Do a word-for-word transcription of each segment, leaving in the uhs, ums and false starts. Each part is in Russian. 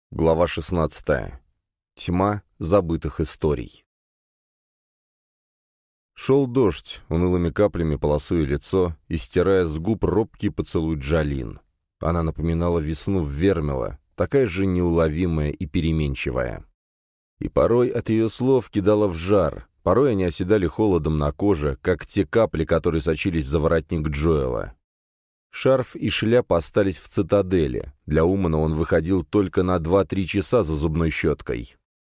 Глава шестнадцатая. Тьма забытых историй. Шел дождь, унылыми каплями полосуя лицо и стирая с губ робкий поцелуй Джалин. Она напоминала весну в Вермила, такая же неуловимая и переменчивая. И порой от ее слов кидала в жар, порой они оседали холодом на коже, как те капли, которые сочились за воротник Джоэла. Шарф и шляпа остались в цитадели. Для Умана он выходил только на два-три часа за зубной щеткой.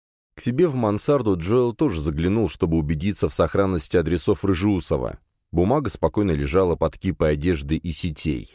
К себе в мансарду Джоэл тоже заглянул, чтобы убедиться в сохранности адресов Рыжеусова. Бумага спокойно лежала под кипой одежды и сетей.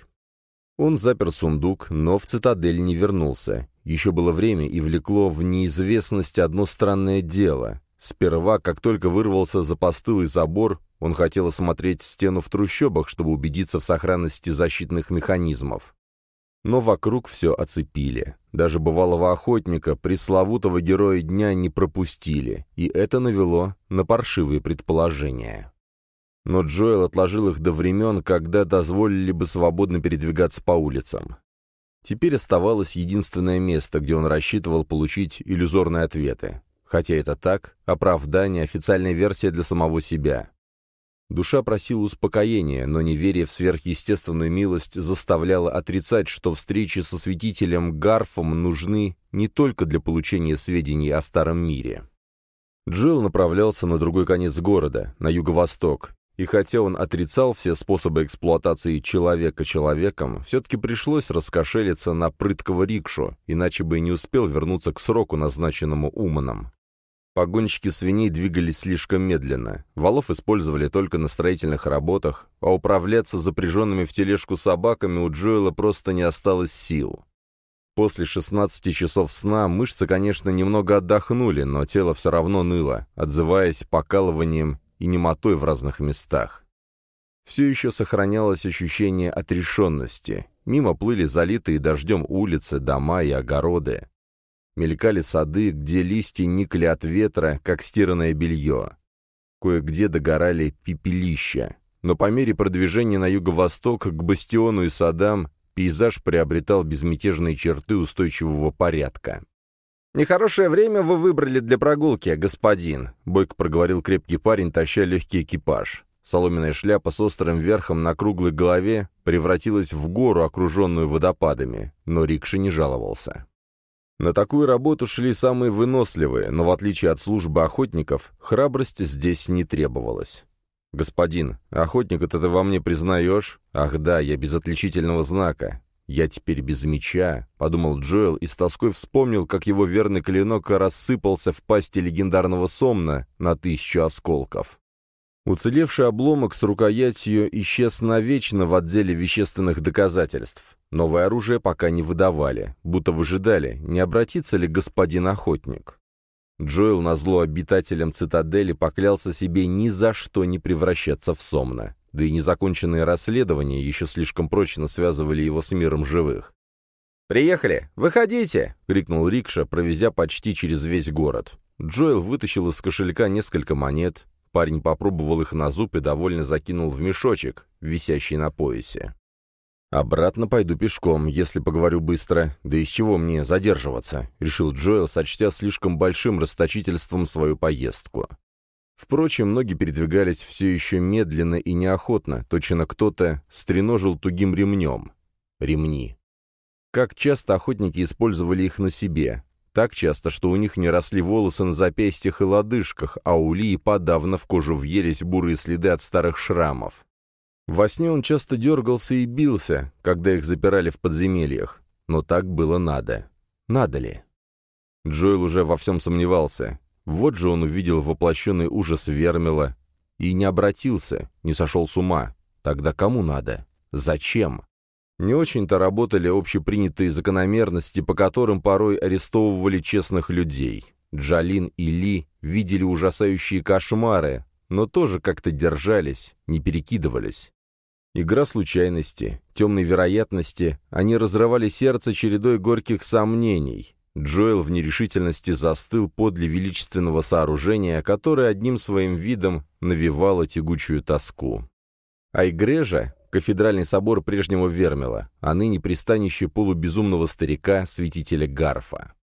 Он запер сундук, но в цитадель не вернулся. Еще было время, и влекло в неизвестность одно странное дело. Сперва, как только вырвался за постылый забор, он хотел осмотреть стену в трущобах, чтобы убедиться в сохранности защитных механизмов. Но вокруг все оцепили. Даже бывалого охотника, пресловутого героя дня, не пропустили, и это навело на паршивые предположения. Но Джоэл отложил их до времен, когда дозволили бы свободно передвигаться по улицам. Теперь оставалось единственное место, где он рассчитывал получить иллюзорные ответы. Хотя это так, оправдание, официальная версия для самого себя. Душа просила успокоения, но неверие в сверхъестественную милость заставляло отрицать, что встречи со святителем Гарфом нужны не только для получения сведений о Старом мире. Джоэл направлялся на другой конец города, на юго-восток, и хотя он отрицал все способы эксплуатации человека человеком, все-таки пришлось раскошелиться на прыткого рикшу, иначе бы и не успел вернуться к сроку, назначенному Уманом. Погонщики свиней двигались слишком медленно, валов использовали только на строительных работах, а управляться запряженными в тележку собаками у Джоэла просто не осталось сил. После шестнадцати часов сна мышцы, конечно, немного отдохнули, но тело все равно ныло, отзываясь покалыванием и немотой в разных местах. Все еще сохранялось ощущение отрешенности. Мимо плыли залитые дождем улицы, дома и огороды. Мелькали сады, где листья никли от ветра, как стиранное белье. Кое-где догорали пепелища. Но по мере продвижения на юго-восток к бастиону и садам пейзаж приобретал безмятежные черты устойчивого порядка. «Нехорошее время вы выбрали для прогулки, господин», — бойко проговорил крепкий парень, таща легкий экипаж. Соломенная шляпа с острым верхом на круглой голове превратилась в гору, окруженную водопадами, но рикша не жаловался. На такую работу шли самые выносливые, но в отличие от службы охотников, храбрость здесь не требовалась. «Господин, охотника-то ты во мне признаешь? Ах да, я без отличительного знака. Я теперь без меча», — подумал Джоэл и с тоской вспомнил, как его верный клинок рассыпался в пасти легендарного Сомна на тысячу осколков. Уцелевший обломок с рукоятью исчез навечно в отделе вещественных доказательств. Новое оружие пока не выдавали, будто выжидали, не обратится ли господин охотник. Джоэл, назло обитателям цитадели, поклялся себе ни за что не превращаться в Сомна, да и незаконченные расследования еще слишком прочно связывали его с миром живых. «Приехали! Выходите!» — крикнул рикша, провезя почти через весь город. Джоэл вытащил из кошелька несколько монет. Парень попробовал их на зуб и довольно закинул в мешочек, висящий на поясе. «Обратно пойду пешком, если поговорю быстро. Да из чего мне задерживаться?» — решил Джоэл, сочтя слишком большим расточительством свою поездку. Впрочем, ноги передвигались все еще медленно и неохотно, точно кто-то стреножил тугим ремнем. Ремни. Как часто охотники использовали их на себе? Так часто, что у них не росли волосы на запястьях и лодыжках, а у Ли подавно в кожу въелись бурые следы от старых шрамов. Во сне он часто дергался и бился, когда их запирали в подземельях. Но так было надо. Надо ли? Джоэл уже во всем сомневался. Вот же он увидел воплощенный ужас Вермила и не обратился, не сошел с ума. Тогда кому надо? Зачем? Не очень-то работали общепринятые закономерности, по которым порой арестовывали честных людей. Джалин и Ли видели ужасающие кошмары, но тоже как-то держались, не перекидывались. Игра случайности, темной вероятности, они разрывали сердце чередой горьких сомнений. Джоэл в нерешительности застыл подле величественного сооружения, которое одним своим видом навевало тягучую тоску. А Игрежа, кафедральный собор прежнего Вермила, а ныне пристанище полубезумного старика, святителя Гарфа.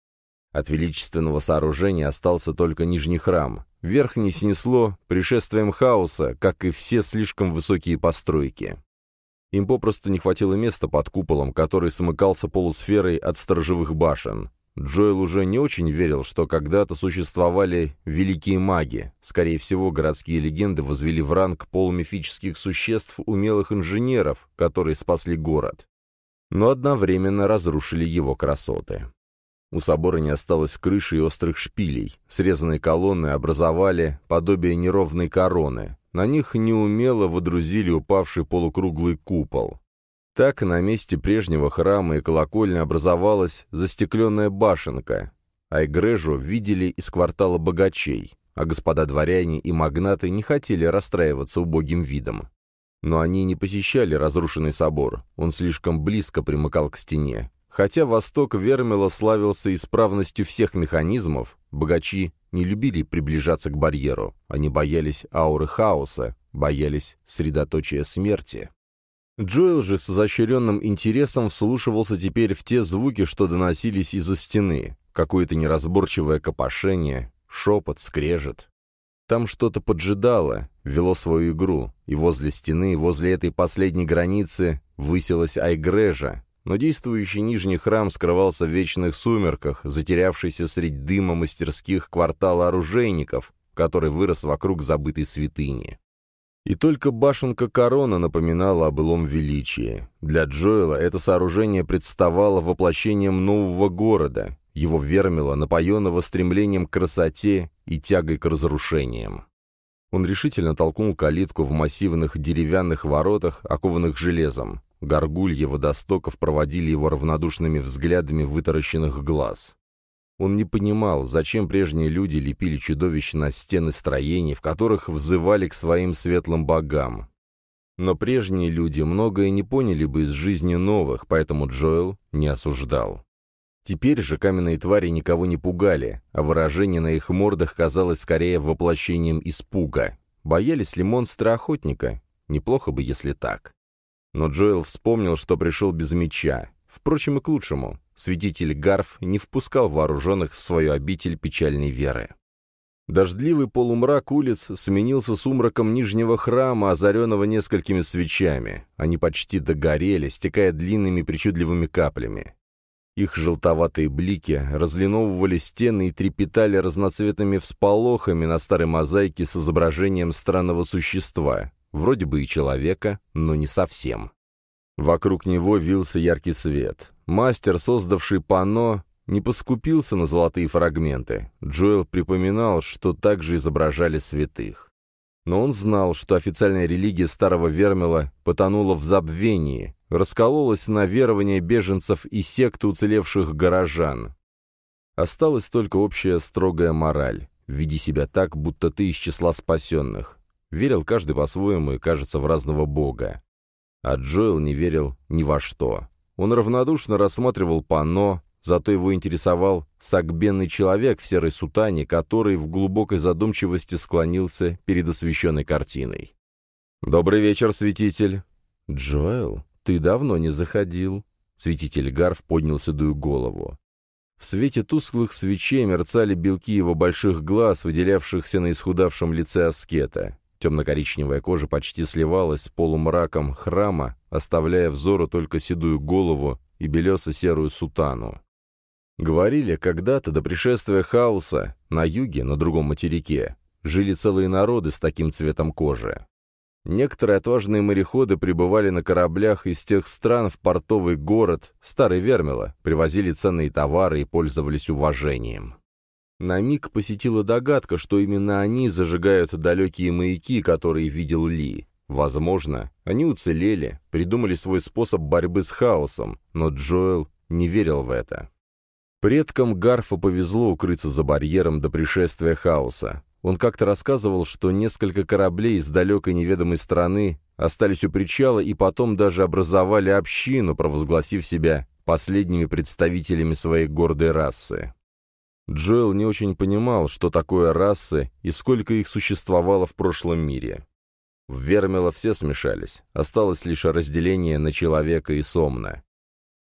От величественного сооружения остался только нижний храм. Верхний снесло пришествием хаоса, как и все слишком высокие постройки. Им попросту не хватило места под куполом, который смыкался полусферой от сторожевых башен. Джоэл уже не очень верил, что когда-то существовали великие маги. Скорее всего, городские легенды возвели в ранг полумифических существ умелых инженеров, которые спасли город, но одновременно разрушили его красоты. У собора не осталось крыши и острых шпилей. Срезанные колонны образовали подобие неровной короны. На них неумело водрузили упавший полукруглый купол. Так на месте прежнего храма и колокольни образовалась застекленная башенка. Айгрежу видели из квартала богачей, а господа дворяне и магнаты не хотели расстраиваться убогим видом. Но они не посещали разрушенный собор, он слишком близко примыкал к стене. Хотя восток Вермила славился исправностью всех механизмов, богачи не любили приближаться к барьеру. Они боялись ауры хаоса, боялись средоточия смерти. Джоэл же с изощренным интересом вслушивался теперь в те звуки, что доносились из-за стены. Какое-то неразборчивое копошение, шепот, скрежет. Там что-то поджидало, вело свою игру, и возле стены, возле этой последней границы, высилась Айгрежа, но действующий нижний храм скрывался в вечных сумерках, затерявшийся среди дыма мастерских квартала оружейников, который вырос вокруг забытой святыни. И только башенка корона напоминала о былом величии. Для Джоэла это сооружение представало воплощением нового города, его Вермила, напоенного стремлением к красоте и тягой к разрушениям. Он решительно толкнул калитку в массивных деревянных воротах, окованных железом. Горгульи водостоков проводили его равнодушными взглядами вытаращенных глаз. Он не понимал, зачем прежние люди лепили чудовищ на стены строений, в которых взывали к своим светлым богам. Но прежние люди многое не поняли бы из жизни новых, поэтому Джоэл не осуждал. Теперь же каменные твари никого не пугали, а выражение на их мордах казалось скорее воплощением испуга. Боялись ли монстра охотника? Неплохо бы, если так. Но Джоэл вспомнил, что пришел без меча. Впрочем, и к лучшему. Святитель Гарф не впускал вооруженных в свою обитель печальной веры. Дождливый полумрак улиц сменился сумраком нижнего храма, озаренного несколькими свечами. Они почти догорели, стекая длинными причудливыми каплями. Их желтоватые блики разлиновывали стены и трепетали разноцветными всполохами на старой мозаике с изображением странного существа, вроде бы и человека, но не совсем. Вокруг него вился яркий свет. Мастер, создавший панно, не поскупился на золотые фрагменты. Джоэл припоминал, что также изображали святых. Но он знал, что официальная религия Старого Вермила потонула в забвении, раскололась на верования беженцев и секты уцелевших горожан. Осталась только общая строгая мораль. Веди себя так, будто ты из числа спасенных. Верил каждый по-своему и, кажется, в разного бога. А Джоэл не верил ни во что. Он равнодушно рассматривал панно, зато его интересовал сагбенный человек в серой сутане, который в глубокой задумчивости склонился перед освещенной картиной. «Добрый вечер, святитель!» «Джоэл, ты давно не заходил». Святитель Гарф поднял седую голову. В свете тусклых свечей мерцали белки его больших глаз, выделявшихся на исхудавшем лице аскета. Темно-коричневая кожа почти сливалась с полумраком храма, оставляя взору только седую голову и белесо-серую сутану. Говорили, когда-то до пришествия хаоса на юге, на другом материке, жили целые народы с таким цветом кожи. Некоторые отважные мореходы прибывали на кораблях из тех стран в портовый город, Старый Вермила, привозили ценные товары и пользовались уважением. На миг посетила догадка, что именно они зажигают далекие маяки, которые видел Ли. Возможно, они уцелели, придумали свой способ борьбы с хаосом, но Джоэл не верил в это. Предкам Гарфа повезло укрыться за барьером до пришествия хаоса. Он как-то рассказывал, что несколько кораблей из далекой неведомой страны остались у причала и потом даже образовали общину, провозгласив себя последними представителями своей гордой расы. Джоэл не очень понимал, что такое расы и сколько их существовало в прошлом мире. В Вермила все смешались, осталось лишь разделение на человека и Сомна.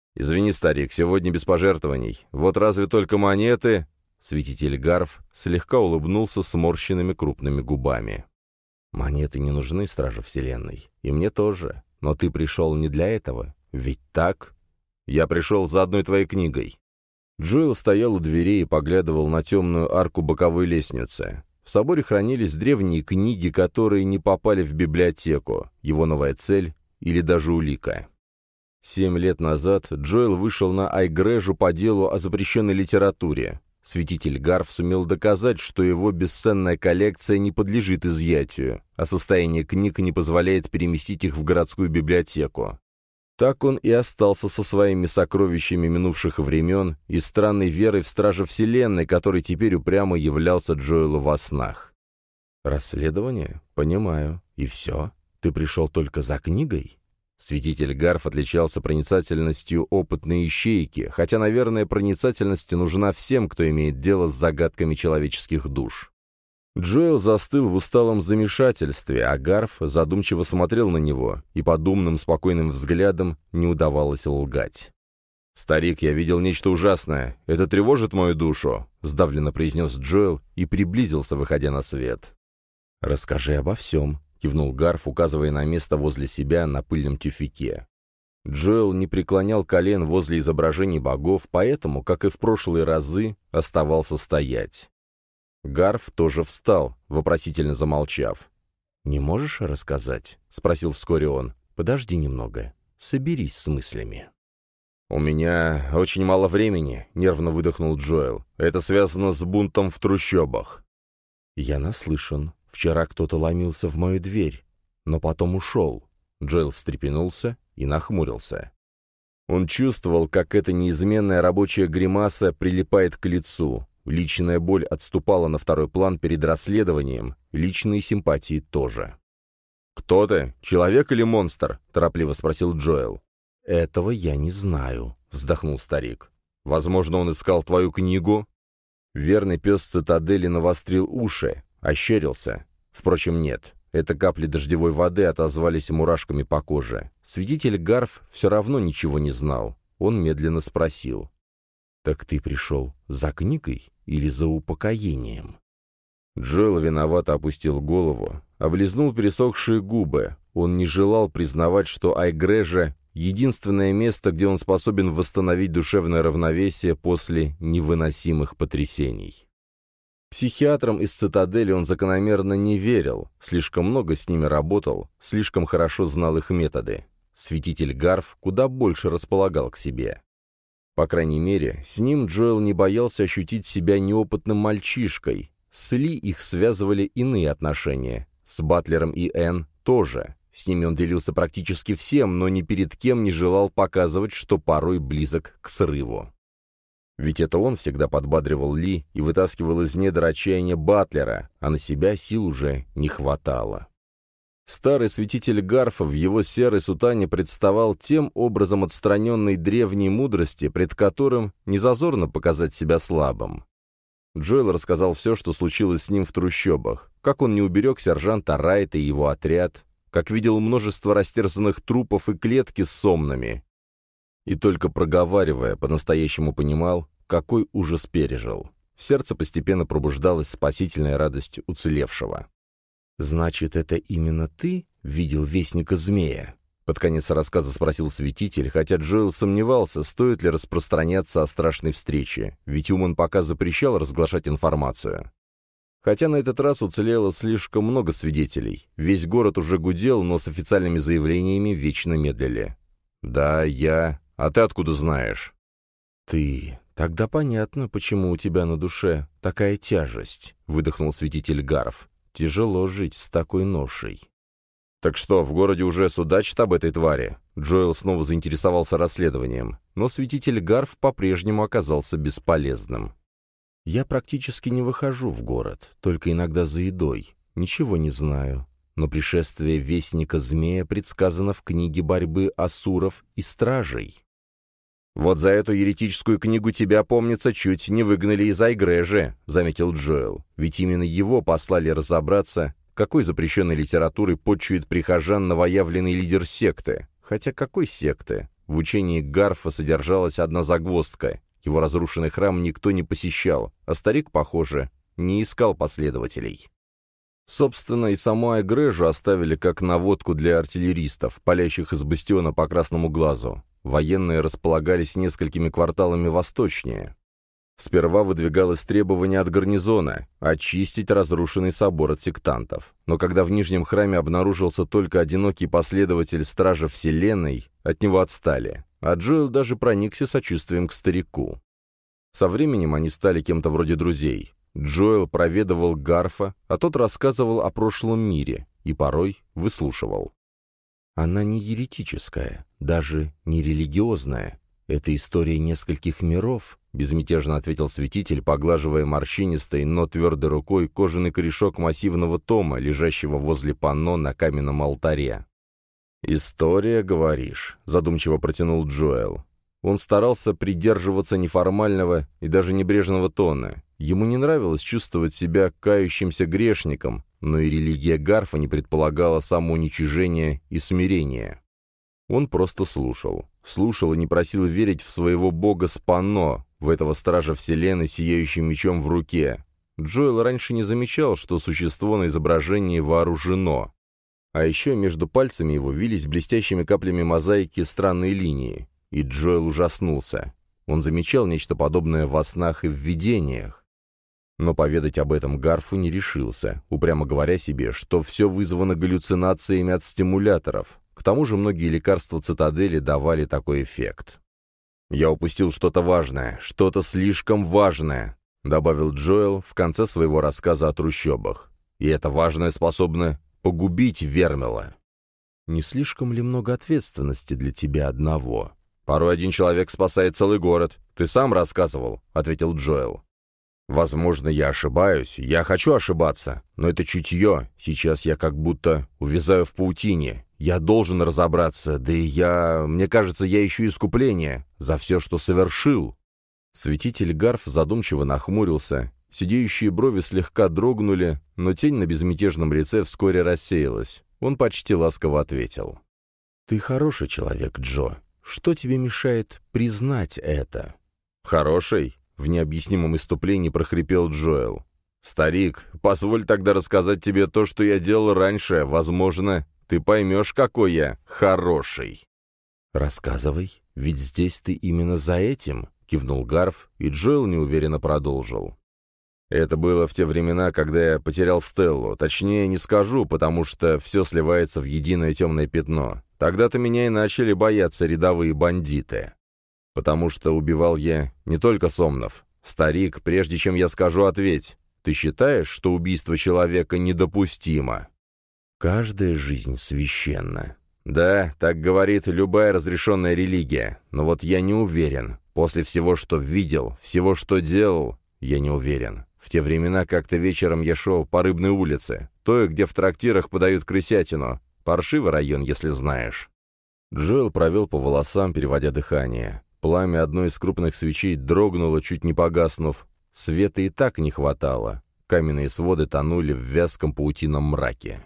«Извини, старик, сегодня без пожертвований. Вот разве только монеты...» Святитель Гарф слегка улыбнулся сморщенными крупными губами. «Монеты не нужны, Стражу Вселенной. И мне тоже. Но ты пришел не для этого. Ведь так?» «Я пришел за одной твоей книгой». Джоэл стоял у дверей и поглядывал на темную арку боковой лестницы. В соборе хранились древние книги, которые не попали в библиотеку, его новая цель или даже улика. Семь лет назад Джоэл вышел на Айгрежу по делу о запрещенной литературе. Святитель Гарф сумел доказать, что его бесценная коллекция не подлежит изъятию, а состояние книг не позволяет переместить их в городскую библиотеку. Так он и остался со своими сокровищами минувших времен и странной верой в Стража Вселенной, который теперь упрямо являлся Джоэлу во снах. «Расследование? Понимаю. И все? Ты пришел только за книгой?» Святитель Гарф отличался проницательностью опытной ищейки, хотя, наверное, проницательность нужна всем, кто имеет дело с загадками человеческих душ. Джоэл застыл в усталом замешательстве, а Гарф задумчиво смотрел на него, и под умным, спокойным взглядом не удавалось лгать. «Старик, я видел нечто ужасное. Это тревожит мою душу», — сдавленно произнес Джоэл и приблизился, выходя на свет. «Расскажи обо всем», — кивнул Гарф, указывая на место возле себя на пыльном тюфяке. Джоэл не преклонял колен возле изображений богов, поэтому, как и в прошлые разы, оставался стоять. Гарф тоже встал, вопросительно замолчав. «Не можешь рассказать?» — спросил вскоре он. «Подожди немного. Соберись с мыслями». «У меня очень мало времени», — нервно выдохнул Джоэл. «Это связано с бунтом в трущобах». «Я наслышан. Вчера кто-то ломился в мою дверь, но потом ушел». Джоэл встрепенулся и нахмурился. Он чувствовал, как эта неизменная рабочая гримаса прилипает к лицу. Личная боль отступала на второй план перед расследованием, личные симпатии тоже. «Кто ты? Человек или монстр?» — торопливо спросил Джоэл. «Этого я не знаю», — вздохнул старик. «Возможно, он искал твою книгу?» Верный пес цитадели навострил уши, ощерился. Впрочем, нет. Это капли дождевой воды отозвались мурашками по коже. Святитель Гарф все равно ничего не знал. Он медленно спросил. «Так ты пришел за книгой или за упокоением?» Джоэл виновато опустил голову, облизнул пересохшие губы. Он не желал признавать, что Айгрежа — единственное место, где он способен восстановить душевное равновесие после невыносимых потрясений. Психиатрам из цитадели он закономерно не верил, слишком много с ними работал, слишком хорошо знал их методы. Святитель Гарф куда больше располагал к себе. По крайней мере, с ним Джоэл не боялся ощутить себя неопытным мальчишкой. С Ли их связывали иные отношения. С Батлером и Энн тоже. С ними он делился практически всем, но ни перед кем не желал показывать, что порой близок к срыву. Ведь это он всегда подбадривал Ли и вытаскивал из недр отчаяния Батлера, а на себя сил уже не хватало. Старый святитель Гарфа в его серой сутане представал тем образом отстраненной древней мудрости, пред которым незазорно показать себя слабым. Джоэл рассказал все, что случилось с ним в трущобах, как он не уберег сержанта Райта и его отряд, как видел множество растерзанных трупов и клетки с сомнами. И только проговаривая, по-настоящему понимал, какой ужас пережил. В сердце постепенно пробуждалась спасительная радость уцелевшего. «Значит, это именно ты видел вестника змея?» Под конец рассказа спросил святитель, хотя Джоэл сомневался, стоит ли распространяться о страшной встрече, ведь Уман пока запрещал разглашать информацию. Хотя на этот раз уцелело слишком много свидетелей. Весь город уже гудел, но с официальными заявлениями вечно медлили. «Да, я... А ты откуда знаешь?» «Ты... Тогда понятно, почему у тебя на душе такая тяжесть», — выдохнул святитель Гарф. «Тяжело жить с такой ношей». «Так что, в городе уже судачат об этой твари?» Джоэл снова заинтересовался расследованием, но святитель Гарф по-прежнему оказался бесполезным. «Я практически не выхожу в город, только иногда за едой. Ничего не знаю. Но пришествие Вестника Змея предсказано в книге борьбы асуров и стражей». «Вот за эту еретическую книгу тебя, помнится, чуть не выгнали из Айгрежи», — заметил Джоэл. «Ведь именно его послали разобраться, какой запрещенной литературой подчует прихожан новоявленный лидер секты. Хотя какой секты? в учении Гарфа содержалась одна загвоздка. Его разрушенный храм никто не посещал, а старик, похоже, не искал последователей. Собственно, и саму Эгрежу оставили как наводку для артиллеристов, палящих из бастиона по красному глазу. Военные располагались несколькими кварталами восточнее. Сперва выдвигалось требование от гарнизона – очистить разрушенный собор от сектантов. Но когда в Нижнем храме обнаружился только одинокий последователь Стража Вселенной, от него отстали, а Джоэл даже проникся сочувствием к старику. Со временем они стали кем-то вроде друзей. Джоэл проведывал Гарфа, а тот рассказывал о прошлом мире и порой выслушивал. «Она не еретическая, даже не религиозная. Это история нескольких миров», — безмятежно ответил святитель, поглаживая морщинистой, но твердой рукой кожаный корешок массивного тома, лежащего возле панно на каменном алтаре. «История, говоришь», — задумчиво протянул Джоэл. Он старался придерживаться неформального и даже небрежного тона. Ему не нравилось чувствовать себя кающимся грешником, но и религия Гарфа не предполагала самоуничижения и смирения. Он просто слушал. Слушал и не просил верить в своего бога Спано, в этого стража вселенной, сияющим мечом в руке. Джоэл раньше не замечал, что существо на изображении вооружено. А еще между пальцами его вились блестящими каплями мозаики странные линии. И Джоэл ужаснулся. Он замечал нечто подобное во снах и в видениях. Но поведать об этом Гарфу не решился, упрямо говоря себе, что все вызвано галлюцинациями от стимуляторов. К тому же многие лекарства цитадели давали такой эффект. «Я упустил что-то важное, что-то слишком важное», — добавил Джоэл в конце своего рассказа о трущобах. «И это важное способно погубить Вермила». «Не слишком ли много ответственности для тебя одного?» «Порой один человек спасает целый город. Ты сам рассказывал», — ответил Джоэл. «Возможно, я ошибаюсь, я хочу ошибаться, но это чутье. Сейчас я как будто увязаю в паутине. Я должен разобраться, да и я... Мне кажется, я ищу искупление за все, что совершил». Святитель Гарф задумчиво нахмурился. Сидеющие брови слегка дрогнули, но тень на безмятежном лице вскоре рассеялась. Он почти ласково ответил. «Ты хороший человек, Джо. Что тебе мешает признать это?» «Хороший?» — в необъяснимом иступлении прохрипел Джоэл. «Старик, позволь тогда рассказать тебе то, что я делал раньше. Возможно, ты поймешь, какой я хороший». «Рассказывай, ведь здесь ты именно за этим», — кивнул Гарф, и Джоэл неуверенно продолжил. «Это было в те времена, когда я потерял Стеллу. Точнее, не скажу, потому что все сливается в единое темное пятно. Тогда-то меня и начали бояться рядовые бандиты. Потому что убивал я не только Сомнов. Старик, прежде чем я скажу, ответь. Ты считаешь, что убийство человека недопустимо?» «Каждая жизнь священна». «Да, так говорит любая разрешенная религия. Но вот я не уверен. После всего, что видел, всего, что делал, я не уверен. В те времена как-то вечером я шел по Рыбной улице, той, где в трактирах подают крысятину. Паршивый район, если знаешь». Джоэл провел по волосам, переводя дыхание. Пламя одной из крупных свечей дрогнуло, чуть не погаснув. Света и так не хватало. Каменные своды тонули в вязком паутинном мраке.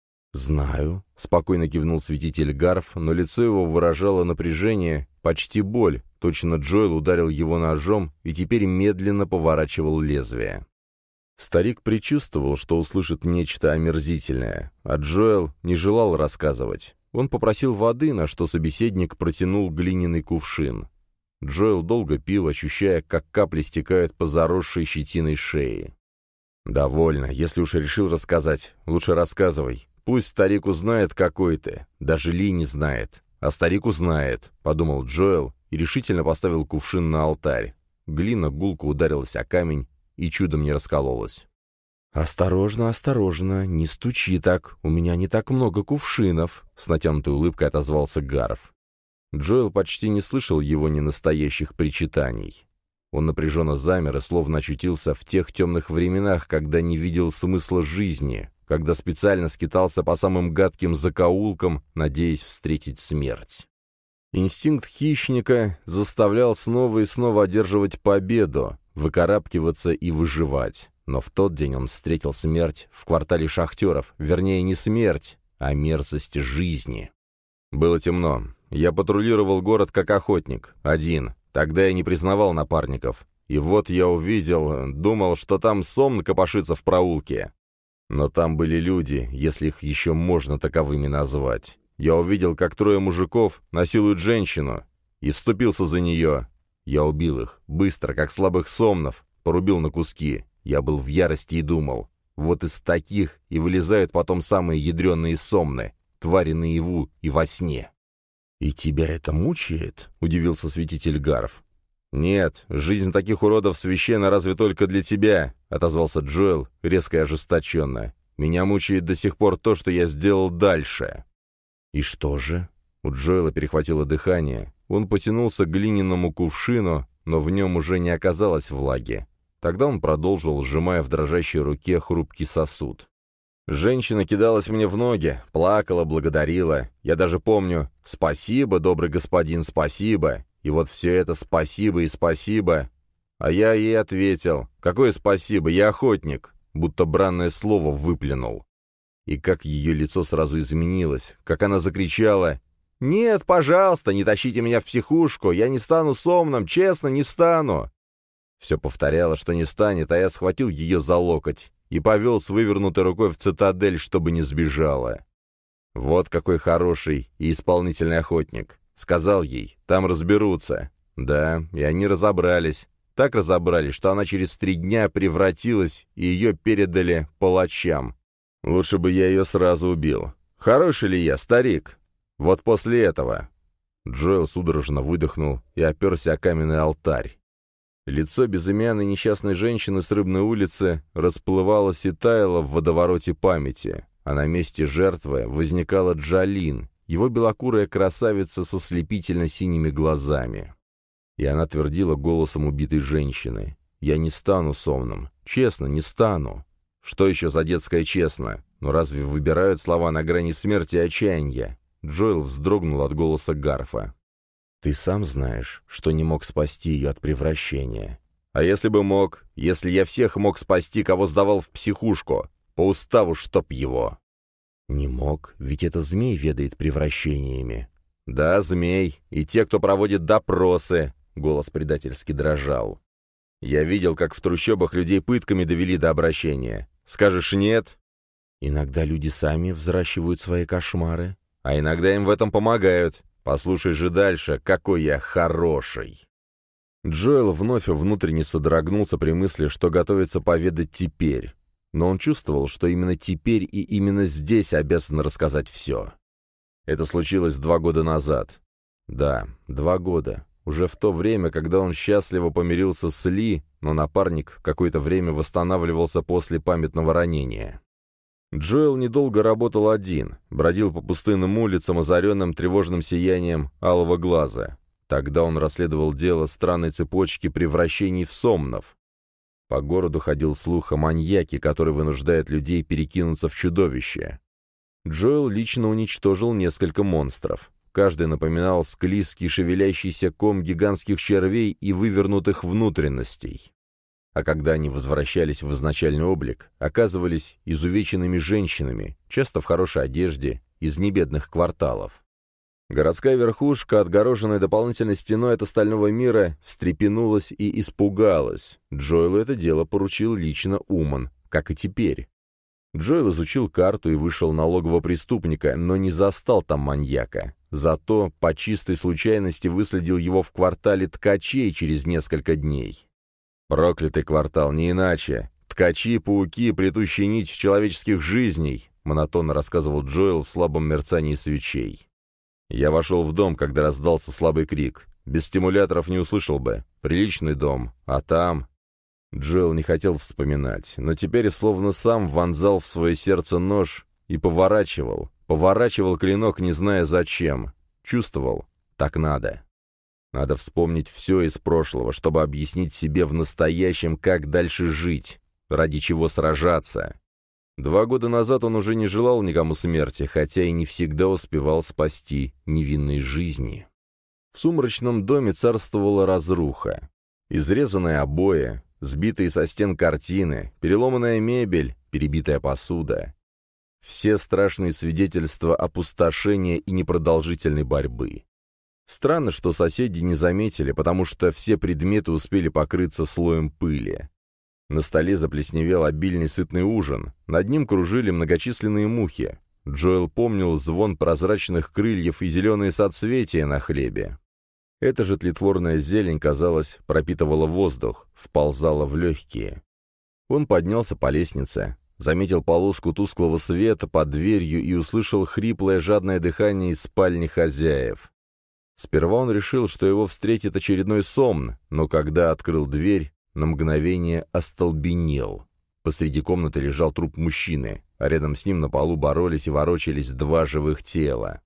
«Знаю», — спокойно кивнул святитель Гарф, но лицо его выражало напряжение, почти боль. Точно Джоэл ударил его ножом и теперь медленно поворачивал лезвие. Старик предчувствовал, что услышит нечто омерзительное, а Джоэл не желал рассказывать. Он попросил воды, на что собеседник протянул глиняный кувшин. Джоэл долго пил, ощущая, как капли стекают по заросшей щетиной шее. «Довольно, если уж решил рассказать. Лучше рассказывай. Пусть старик узнает, какой ты. Даже Ли не знает. А старик узнает», — подумал Джоэл и решительно поставил кувшин на алтарь. Глина гулко ударилась о камень и чудом не раскололась. «Осторожно, осторожно, не стучи так, у меня не так много кувшинов», — с натянутой улыбкой отозвался Гарф. Джоэл почти не слышал его ненастоящих причитаний. Он напряженно замер и словно очутился в тех темных временах, когда не видел смысла жизни, когда специально скитался по самым гадким закоулкам, надеясь встретить смерть. Инстинкт хищника заставлял снова и снова одерживать победу, выкарабкиваться и выживать. Но в тот день он встретил смерть в квартале шахтеров, вернее, не смерть, а мерзость жизни. Было темно. Я патрулировал город как охотник, один. Тогда я не признавал напарников. И вот я увидел, думал, что там сомн копошится в проулке. Но там были люди, если их еще можно таковыми назвать. Я увидел, как трое мужиков насилуют женщину, и вступился за нее. Я убил их, быстро, как слабых сомнов, порубил на куски. Я был в ярости и думал, вот из таких и вылезают потом самые ядреные сомны, твари наяву и во сне. «И тебя это мучает?» — удивился святитель Гарф. «Нет, жизнь таких уродов священна разве только для тебя», — отозвался Джоэл, резко и ожесточенно. «Меня мучает до сих пор то, что я сделал дальше». «И что же?» У Джоэла перехватило дыхание. Он потянулся к глиняному кувшину, но в нем уже не оказалось влаги. Тогда он продолжил, сжимая в дрожащей руке хрупкий сосуд. «Женщина кидалась мне в ноги, плакала, благодарила. Я даже помню «Спасибо, добрый господин, спасибо». И вот все это «спасибо» и «спасибо». А я ей ответил «Какое спасибо? Я охотник», будто бранное слово выплюнул. И как ее лицо сразу изменилось, как она закричала «Нет, пожалуйста, не тащите меня в психушку, я не стану сомном, честно, не стану». Все повторяла, что не станет, а я схватил ее за локоть и повел с вывернутой рукой в цитадель, чтобы не сбежала. Вот какой хороший и исполнительный охотник. Сказал ей, там разберутся. Да, и они разобрались. Так разобрались, что она через три дня превратилась, и ее передали палачам. Лучше бы я ее сразу убил. Хороший ли я, старик? Вот после этого. Джоэл судорожно выдохнул и оперся о каменный алтарь. Лицо безымянной несчастной женщины с Рыбной улицы расплывалось и таяло в водовороте памяти, а на месте жертвы возникала Джалин, его белокурая красавица со слепительно-синими глазами. И она твердила голосом убитой женщины: «Я не стану сомном, честно, не стану». Что еще за детское честно? Но разве выбирают слова на грани смерти и отчаяния? Джоэл вздрогнул от голоса Гарфа. «Ты сам знаешь, что не мог спасти ее от превращения». «А если бы мог? Если я всех мог спасти, кого сдавал в психушку? По уставу, чтоб его!» «Не мог, ведь это змей ведает превращениями». «Да, змей, и те, кто проводит допросы», — голос предательски дрожал. «Я видел, как в трущобах людей пытками довели до обращения. Скажешь нет?» «Иногда люди сами взращивают свои кошмары, а иногда им в этом помогают. Послушай же дальше, какой я хороший». Джоэл вновь внутренне содрогнулся при мысли, что готовится поведать теперь. Но он чувствовал, что именно теперь и именно здесь обязан рассказать все. Это случилось два года назад. Да, два года. Уже в то время, когда он счастливо помирился с Ли, но напарник какое-то время восстанавливался после памятного ранения. Джоэл недолго работал один, бродил по пустынным улицам, озаренным тревожным сиянием алого глаза. Тогда он расследовал дело странной цепочки превращений в сомнов. По городу ходил слух о маньяке, который вынуждает людей перекинуться в чудовище. Джоэл лично уничтожил несколько монстров. Каждый напоминал склизкий шевелящийся ком гигантских червей и вывернутых внутренностей. А когда они возвращались в изначальный облик, оказывались изувеченными женщинами, часто в хорошей одежде, из небедных кварталов. Городская верхушка, отгороженная дополнительной стеной от остального мира, встрепенулась и испугалась. Джоэлу это дело поручил лично Уман, как и теперь. Джоэл изучил карту и вышел на логово преступника, но не застал там маньяка. Зато по чистой случайности выследил его в квартале ткачей через несколько дней. «Проклятый квартал, не иначе. Ткачи, пауки, плетущие нить человеческих жизней», — монотонно рассказывал Джоэл в слабом мерцании свечей. «Я вошел в дом, когда раздался слабый крик. Без стимуляторов не услышал бы. Приличный дом. А там...» Джоэл не хотел вспоминать, но теперь словно сам вонзал в свое сердце нож и поворачивал, поворачивал клинок, не зная зачем. Чувствовал, так надо. Надо вспомнить все из прошлого, чтобы объяснить себе в настоящем, как дальше жить, ради чего сражаться. Два года назад он уже не желал никому смерти, хотя и не всегда успевал спасти невинные жизни. В сумрачном доме царствовала разруха. Изрезанные обои, сбитые со стен картины, переломанная мебель, перебитая посуда. Все страшные свидетельства опустошения и непродолжительной борьбы. Странно, что соседи не заметили, потому что все предметы успели покрыться слоем пыли. На столе заплесневел обильный сытный ужин, над ним кружили многочисленные мухи. Джоэл помнил звон прозрачных крыльев и зеленые соцветия на хлебе. Эта же тлетворная зелень, казалось, пропитывала воздух, вползала в легкие. Он поднялся по лестнице, заметил полоску тусклого света под дверью и услышал хриплое жадное дыхание из спальни хозяев. Сперва он решил, что его встретит очередной сон, но когда открыл дверь, на мгновение остолбенел. Посреди комнаты лежал труп мужчины, а рядом с ним на полу боролись и ворочались два живых тела.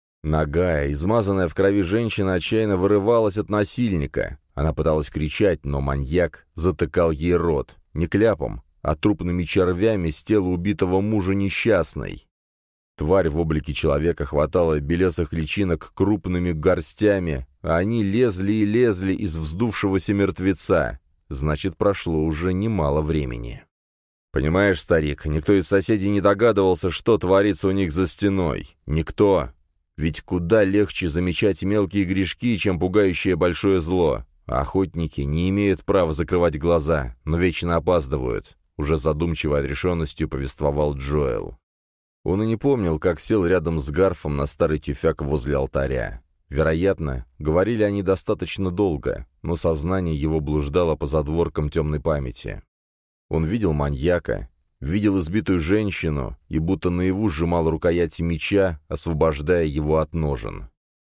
Нагая, измазанная в крови женщина отчаянно вырывалась от насильника. Она пыталась кричать, но маньяк затыкал ей рот, не кляпом, а трупными червями с тела убитого мужа несчастной. Тварь в облике человека хватала белесых личинок крупными горстями, а они лезли и лезли из вздувшегося мертвеца. Значит, прошло уже немало времени. «Понимаешь, старик, никто из соседей не догадывался, что творится у них за стеной. Никто. Ведь куда легче замечать мелкие грешки, чем пугающее большое зло. А охотники не имеют права закрывать глаза, но вечно опаздывают», — уже задумчивой отрешенностью повествовал Джоэл. Он и не помнил, как сел рядом с Гарфом на старый тюфяк возле алтаря. Вероятно, говорили они достаточно долго, но сознание его блуждало по задворкам темной памяти. Он видел маньяка, видел избитую женщину и будто наяву сжимал рукоять меча, освобождая его от ножен.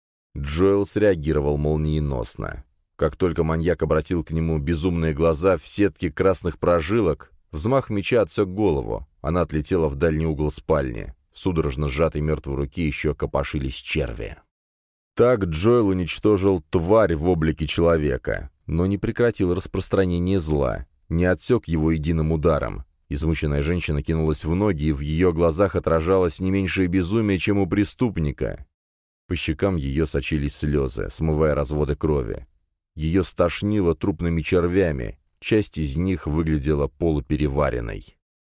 Джоэл среагировал молниеносно. Как только маньяк обратил к нему безумные глаза в сетке красных прожилок, взмах меча отсек голову, она отлетела в дальний угол спальни. В судорожно сжатой мертвой руке еще копошились черви. Так Джоэл уничтожил тварь в облике человека, но не прекратил распространение зла, не отсек его единым ударом. Измученная женщина кинулась в ноги, и в ее глазах отражалось не меньшее безумие, чем у преступника. По щекам ее сочились слезы, смывая разводы крови. Ее стошнило трупными червями, часть из них выглядела полупереваренной.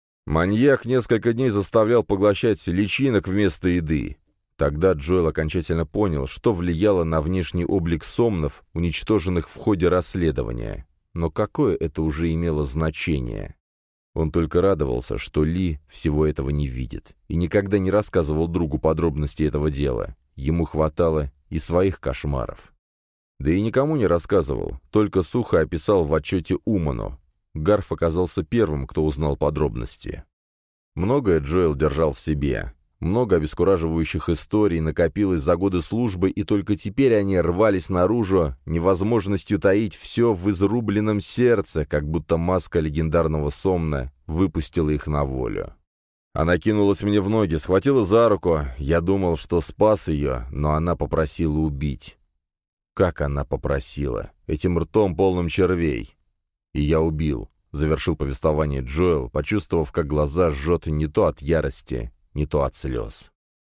Маньяк несколько дней заставлял поглощать личинок вместо еды. Тогда Джоэл окончательно понял, что влияло на внешний облик сомнов, уничтоженных в ходе расследования. Но какое это уже имело значение? Он только радовался, что Ли всего этого не видит, и никогда не рассказывал другу подробности этого дела. Ему хватало и своих кошмаров. Да и никому не рассказывал, только сухо описал в отчете Уману. Гарф оказался первым, кто узнал подробности. Многое Джоэл держал в себе. Много обескураживающих историй накопилось за годы службы, и только теперь они рвались наружу невозможностью таить все в изрубленном сердце, как будто маска легендарного Сомна выпустила их на волю. Она кинулась мне в ноги, схватила за руку. Я думал, что спас ее, но она попросила убить. Как она попросила? Этим ртом, полным червей. И я убил, — завершил повествование Джоэл, почувствовав, как глаза жжет не то от ярости, не то от слез.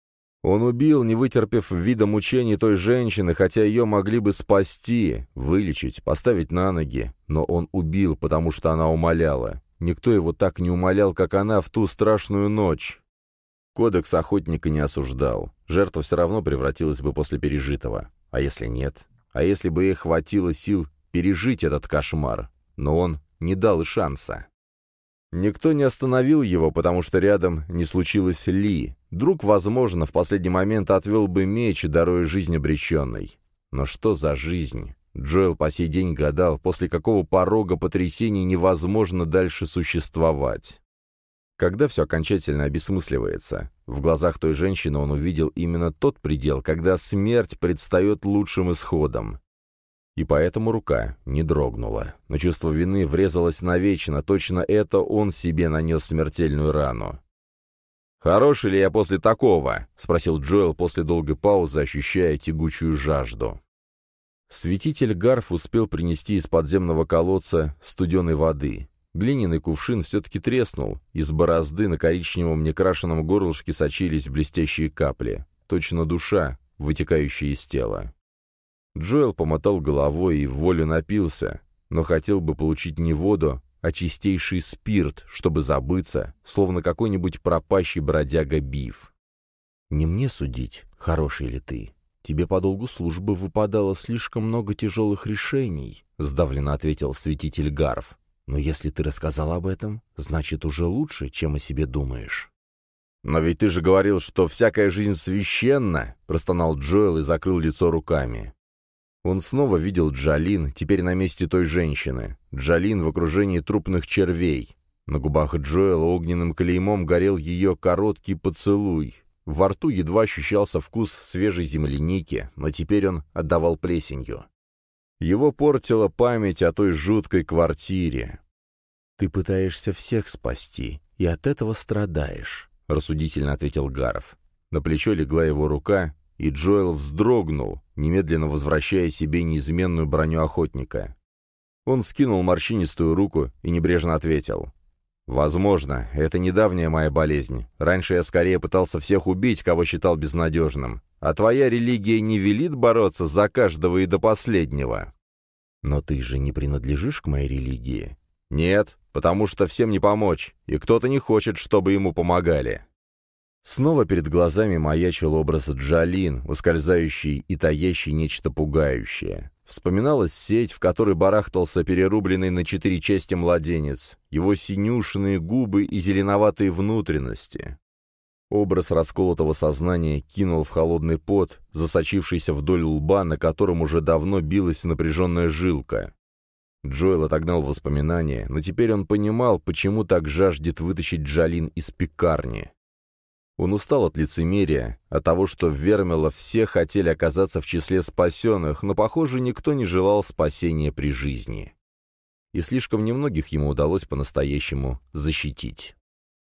Он убил, не вытерпев вида мучений той женщины, хотя ее могли бы спасти, вылечить, поставить на ноги. Но он убил, потому что она умоляла. Никто его так не умолял, как она в ту страшную ночь. Кодекс охотника не осуждал. Жертва все равно превратилась бы после пережитого. А если нет? А если бы ей хватило сил пережить этот кошмар? Но он не дал и шанса. Никто не остановил его, потому что рядом не случилось Ли. Друг, возможно, в последний момент отвел бы меч, даруя жизнь обреченной. Но что за жизнь? Джоэл по сей день гадал, после какого порога потрясений невозможно дальше существовать. Когда все окончательно обесмысливается, в глазах той женщины он увидел именно тот предел, когда смерть предстает лучшим исходом. И поэтому рука не дрогнула. Но чувство вины врезалось навечно, точно это он себе нанес смертельную рану. «Хороший ли я после такого?» — спросил Джоэл после долгой паузы, ощущая тягучую жажду. Святитель Гарф успел принести из подземного колодца студеной воды. Глиняный кувшин все-таки треснул, из борозды на коричневом некрашенном горлышке сочились блестящие капли, точно душа, вытекающая из тела. Джоэл помотал головой и в волю напился, но хотел бы получить не воду, а чистейший спирт, чтобы забыться, словно какой-нибудь пропащий бродяга Биф. «Не мне судить, хороший ли ты. тебе по долгу службы выпадало слишком много тяжелых решений», — сдавленно ответил святитель Гарф. «Но если ты рассказал об этом, значит, уже лучше, чем о себе думаешь». «Но ведь ты же говорил, что всякая жизнь священна», — простонал Джоэл и закрыл лицо руками. Он снова видел Джалин, теперь на месте той женщины. Джалин в окружении трупных червей. На губах Джоэла огненным клеймом горел ее короткий поцелуй. Во рту едва ощущался вкус свежей земляники, но теперь он отдавал плесенью. Его портила память о той жуткой квартире. «Ты пытаешься всех спасти, и от этого страдаешь», — рассудительно ответил Гарф. На плечо легла его рука, и Джоэл вздрогнул, немедленно возвращая себе неизменную броню охотника. Он скинул морщинистую руку и небрежно ответил: «Возможно, это недавняя моя болезнь. Раньше я скорее пытался всех убить, кого считал безнадежным. А твоя религия не велит бороться за каждого и до последнего». «Но ты же не принадлежишь к моей религии?» «Нет, потому что всем не помочь, и кто-то не хочет, чтобы ему помогали». Снова перед глазами маячил образ Джалин, ускользающий и таящий нечто пугающее. Вспоминалась сеть, в которой барахтался перерубленный на четыре части младенец, его синюшные губы и зеленоватые внутренности. Образ расколотого сознания кинул в холодный пот, засочившийся вдоль лба, на котором уже давно билась напряженная жилка. Джоэл отогнал воспоминания, но теперь он понимал, почему так жаждет вытащить Джалин из пекарни. Он устал от лицемерия, от того, что в Вермило все хотели оказаться в числе спасенных, но, похоже, никто не желал спасения при жизни. И слишком немногих ему удалось по-настоящему защитить.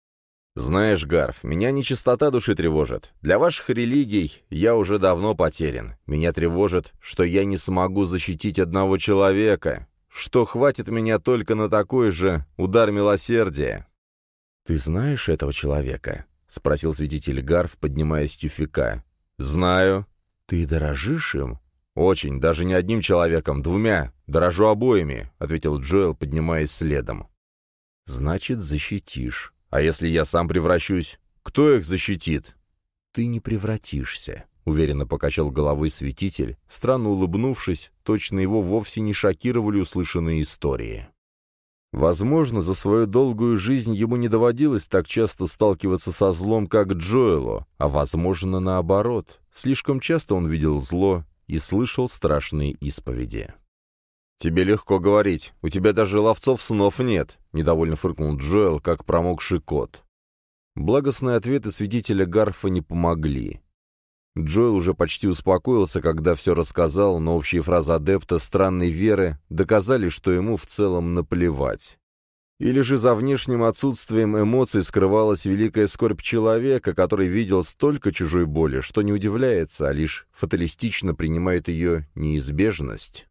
«Знаешь, Гарф, меня не чистота души тревожит. Для ваших религий я уже давно потерян. Меня тревожит, что я не смогу защитить одного человека, что хватит меня только на такой же удар милосердия». «Ты знаешь этого человека?» — спросил святитель Гарф, поднимаясь с тюфяка. «Знаю». «Ты дорожишь им?» «Очень, даже не одним человеком, двумя. Дорожу обоими», — ответил Джоэл, поднимаясь следом. «Значит, защитишь. А если я сам превращусь, кто их защитит?» «Ты не превратишься», — уверенно покачал головой святитель, странно улыбнувшись, точно его вовсе не шокировали услышанные истории. Возможно, за свою долгую жизнь ему не доводилось так часто сталкиваться со злом, как Джоэлу, а, возможно, наоборот. Слишком часто он видел зло и слышал страшные исповеди. «Тебе легко говорить, у тебя даже ловцов снов нет», — недовольно фыркнул Джоэл, как промокший кот. Благостные ответы святителя Гарфа не помогли. Джоэл уже почти успокоился, когда все рассказал, но общие фразы адепта странной веры доказали, что ему в целом наплевать. Или же за внешним отсутствием эмоций скрывалась великая скорбь человека, который видел столько чужой боли, что не удивляется, а лишь фаталистично принимает ее неизбежность.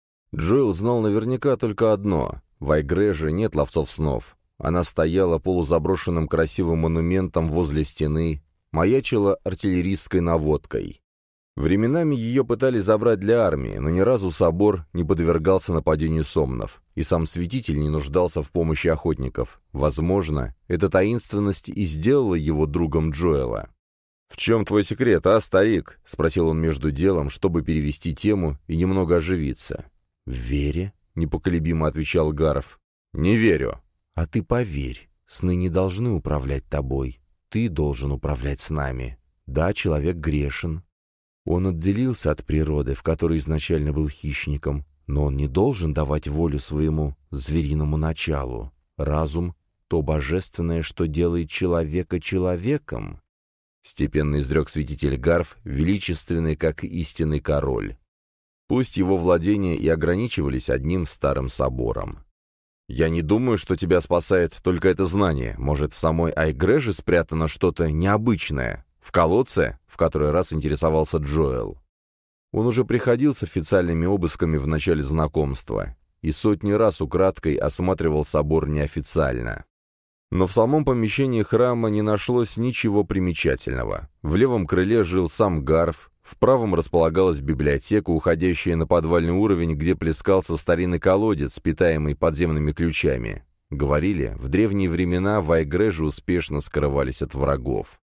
Джоэл знал наверняка только одно — в Айгреже нет ловцов снов. Она стояла полузаброшенным красивым монументом возле стены, маячила артиллерийской наводкой. Временами ее пытались забрать для армии, но ни разу собор не подвергался нападению сомнов, и сам святитель не нуждался в помощи охотников. Возможно, эта таинственность и сделала его другом Джоэла. «В чем твой секрет, а, старик?» — спросил он между делом, чтобы перевести тему и немного оживиться. «В вере», — непоколебимо отвечал Гарф. «Не верю». «А ты поверь, сны не должны управлять тобой. Ты должен управлять с нами. Да, человек грешен. Он отделился от природы, в которой изначально был хищником, но он не должен давать волю своему звериному началу. Разум — то божественное, что делает человека человеком», — степенно изрек святитель Гарф, величественный, как истинный король. Пусть его владения и ограничивались одним старым собором. «Я не думаю, что тебя спасает только это знание. Может, в самой Айгреже спрятано что-то необычное? В колодце?» — в который раз интересовался Джоэл. Он уже приходил с официальными обысками в начале знакомства и сотни раз украдкой осматривал собор неофициально. Но в самом помещении храма не нашлось ничего примечательного. В левом крыле жил сам Гарф, в правом располагалась библиотека, уходящая на подвальный уровень, где плескался старинный колодец, питаемый подземными ключами. Говорили, в древние времена в Айгреже успешно скрывались от врагов.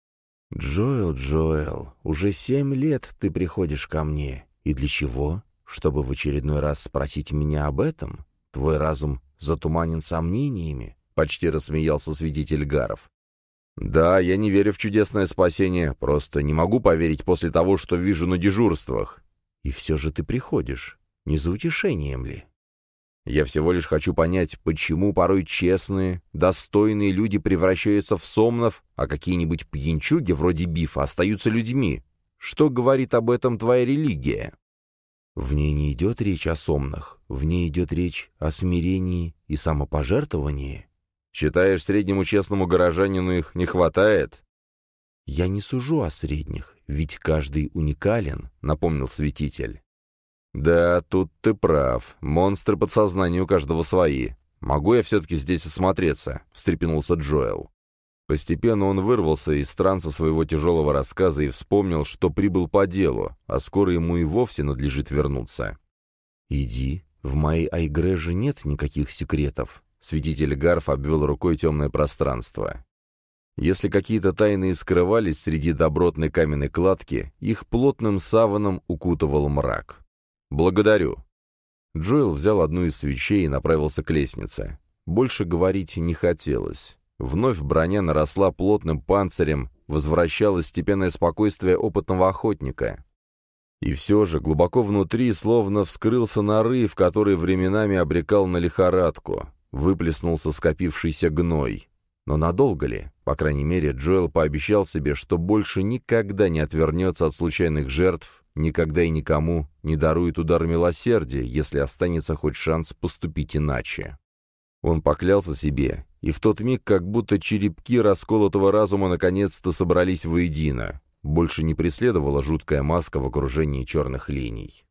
«Джоэл, Джоэл, уже семь лет ты приходишь ко мне. И для чего? Чтобы в очередной раз спросить меня об этом? Твой разум затуманен сомнениями?» — почти рассмеялся святитель Гаров. «Да, я не верю в чудесное спасение, просто не могу поверить после того, что вижу на дежурствах. И все же ты приходишь. Не за утешением ли? Я всего лишь хочу понять, почему порой честные, достойные люди превращаются в сомнов, а какие-нибудь пьянчуги вроде Бифа остаются людьми. Что говорит об этом твоя религия?» «В ней не идет речь о сомнах, в ней идет речь о смирении и самопожертвовании». «Считаешь, среднему честному горожанину их не хватает?» «Я не сужу о средних, ведь каждый уникален», — напомнил святитель. «Да, тут ты прав. Монстры подсознания у каждого свои. Могу я все-таки здесь осмотреться?» — встрепенулся Джоэл. Постепенно он вырвался из транса своего тяжелого рассказа и вспомнил, что прибыл по делу, а скоро ему и вовсе надлежит вернуться. «Иди, в моей Айгреже нет никаких секретов», — святитель Гарф обвел рукой темное пространство. Если какие-то тайны и скрывались среди добротной каменной кладки, их плотным саваном укутывал мрак. «Благодарю». Джоэл взял одну из свечей и направился к лестнице. Больше говорить не хотелось. Вновь броня наросла плотным панцирем, возвращалось степенное спокойствие опытного охотника. И все же глубоко внутри словно вскрылся нарыв, который временами обрекал на лихорадку. Выплеснулся скопившийся гной. Но надолго ли? По крайней мере, Джоэл пообещал себе, что больше никогда не отвернется от случайных жертв, никогда и никому не дарует удар милосердия, если останется хоть шанс поступить иначе. Он поклялся себе, и в тот миг как будто черепки расколотого разума наконец-то собрались воедино. Больше не преследовала жуткая маска в окружении черных линий.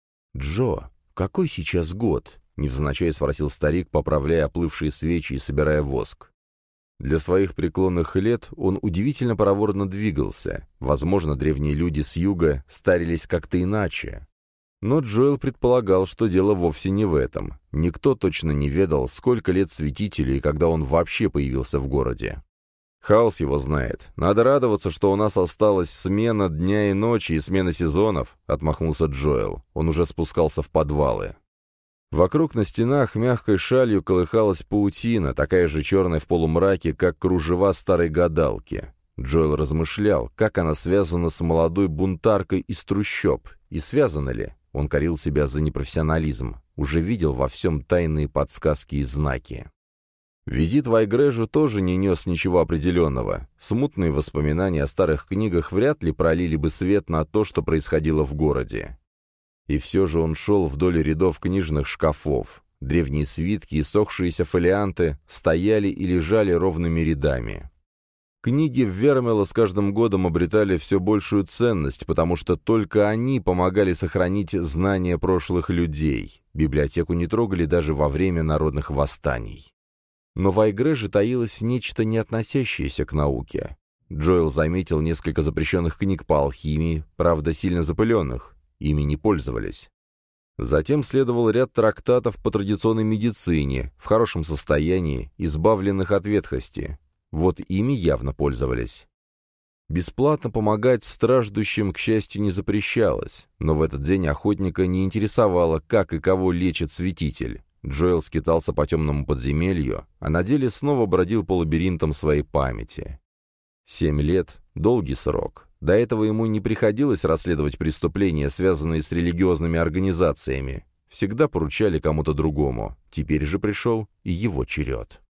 «Джо, какой сейчас год?» — невзначай спросил старик, поправляя оплывшие свечи и собирая воск. Для своих преклонных лет он удивительно проворно двигался. Возможно, древние люди с юга старились как-то иначе. Но Джоэл предполагал, что дело вовсе не в этом. Никто точно не ведал, сколько лет святителю и когда он вообще появился в городе. «Хаос его знает. Надо радоваться, что у нас осталась смена дня и ночи и смена сезонов», — отмахнулся Джоэл. Он уже спускался в подвалы. Вокруг на стенах мягкой шалью колыхалась паутина, такая же черная в полумраке, как кружева старой гадалки. Джоэл размышлял, как она связана с молодой бунтаркой из трущоб, и связана ли. Он корил себя за непрофессионализм, уже видел во всем тайные подсказки и знаки. Визит в Айгрежу тоже не нес ничего определенного. Смутные воспоминания о старых книгах вряд ли пролили бы свет на то, что происходило в городе. И все же он шел вдоль рядов книжных шкафов. Древние свитки и сохшиеся фолианты стояли и лежали ровными рядами. Книги в Вермело с каждым годом обретали все большую ценность, потому что только они помогали сохранить знания прошлых людей. Библиотеку не трогали даже во время народных восстаний. Но в Айгреже таилось нечто, не относящееся к науке. Джоэл заметил несколько запрещенных книг по алхимии, правда, сильно запыленных. Ими не пользовались. Затем следовал ряд трактатов по традиционной медицине, в хорошем состоянии, избавленных от ветхости. Вот ими явно пользовались. Бесплатно помогать страждущим, к счастью, не запрещалось, но в этот день охотника не интересовало, как и кого лечит святитель. Джоэл скитался по темному подземелью, а на деле снова бродил по лабиринтам своей памяти. Семь лет — долгий срок. До этого ему не приходилось расследовать преступления, связанные с религиозными организациями. Всегда поручали кому-то другому. Теперь же пришел и его черед.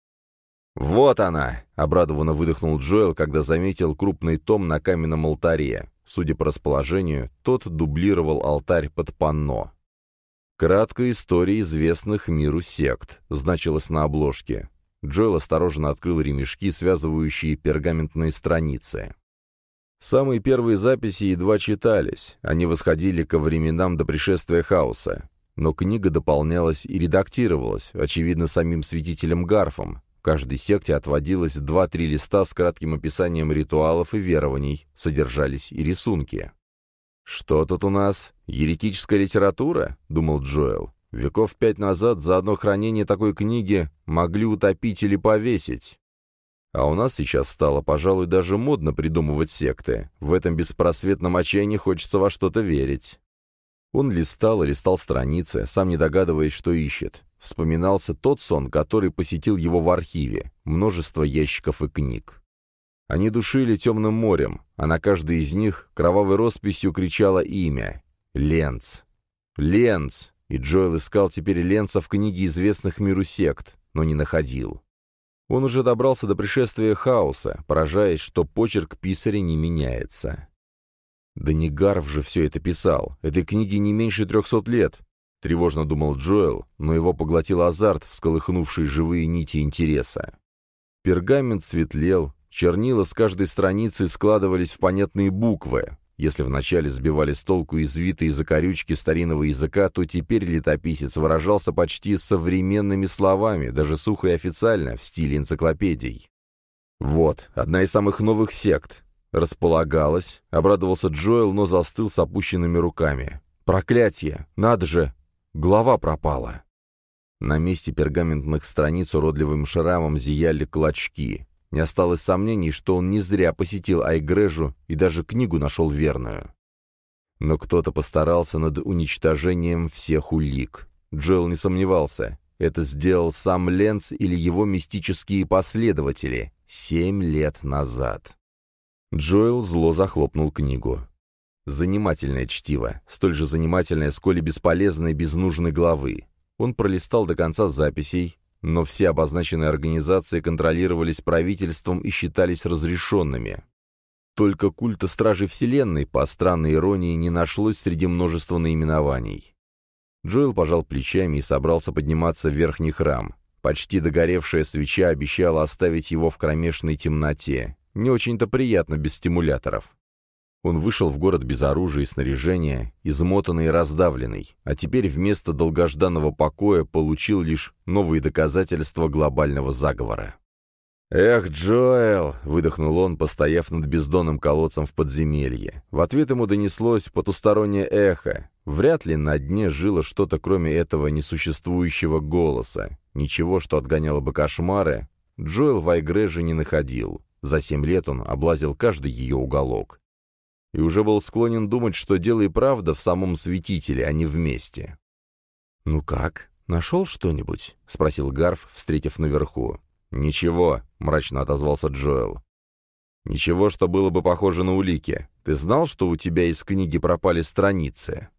«Вот она!» — обрадованно выдохнул Джоэл, когда заметил крупный том на каменном алтаре. Судя по расположению, тот дублировал алтарь под панно. «Краткая история известных миру сект», — значилось на обложке. Джоэл осторожно открыл ремешки, связывающие пергаментные страницы. Самые первые записи едва читались, они восходили ко временам до пришествия хаоса. Но книга дополнялась и редактировалась, очевидно, самим святителем Гарфом. В каждой секте отводилось два-три листа с кратким описанием ритуалов и верований, содержались и рисунки. «Что тут у нас? Еретическая литература?» — думал Джоэл. «Веков пять назад за одно хранение такой книги могли утопить или повесить». А у нас сейчас стало, пожалуй, даже модно придумывать секты. В этом беспросветном отчаянии хочется во что-то верить. Он листал и листал страницы, сам не догадываясь, что ищет. Вспоминался тот сон, который посетил его в архиве. Множество ящиков и книг. Они душили темным морем, а на каждой из них кровавой росписью кричало имя — Ленц. Ленц! И Джоэл искал теперь Ленца в книге известных миру сект, но не находил. Он уже добрался до пришествия хаоса, поражаясь, что почерк писаря не меняется. Да не Гарф же все это писал, этой книге не меньше трехсот лет, тревожно думал Джоэл, но его поглотил азарт, всколыхнувший живые нити интереса. Пергамент светлел, чернила с каждой страницы складывались в понятные буквы. Если вначале сбивали с толку извитые закорючки старинного языка, то теперь летописец выражался почти современными словами, даже сухо и официально, в стиле энциклопедий. Вот, одна из самых новых сект. Располагалась, обрадовался Джоэл, но застыл с опущенными руками. Проклятье! Надо же! Голова пропала. На месте пергаментных страниц уродливым шрамом зияли клочки. Не осталось сомнений, что он не зря посетил Айгрежу и даже книгу нашел верную. Но кто-то постарался над уничтожением всех улик. Джоэл не сомневался. Это сделал сам Ленц или его мистические последователи семь лет назад. Джоэл зло захлопнул книгу. Занимательное чтиво, столь же занимательное, сколь и бесполезное без нужной главы. Он пролистал до конца записей, но все обозначенные организации контролировались правительством и считались разрешенными. Только культа Стражей Вселенной, по странной иронии, не нашлось среди множества наименований. Джоэл пожал плечами и собрался подниматься в верхний храм. Почти догоревшая свеча обещала оставить его в кромешной темноте. Не очень-то приятно без стимуляторов. Он вышел в город без оружия и снаряжения, измотанный и раздавленный, а теперь вместо долгожданного покоя получил лишь новые доказательства глобального заговора. «Эх, Джоэл!» — выдохнул он, постояв над бездонным колодцем в подземелье. В ответ ему донеслось потустороннее эхо. Вряд ли на дне жило что-то, кроме этого несуществующего голоса. Ничего, что отгоняло бы кошмары, Джоэл в Айгреже не находил. За семь лет он облазил каждый ее уголок. И уже был склонен думать, что дело и правда в самом святителе, а не вместе. «Ну как, нашел что-нибудь?» — спросил Гарф, встретив наверху. «Ничего», — мрачно отозвался Джоэл. «Ничего, что было бы похоже на улики. Ты знал, что у тебя из книги пропали страницы?»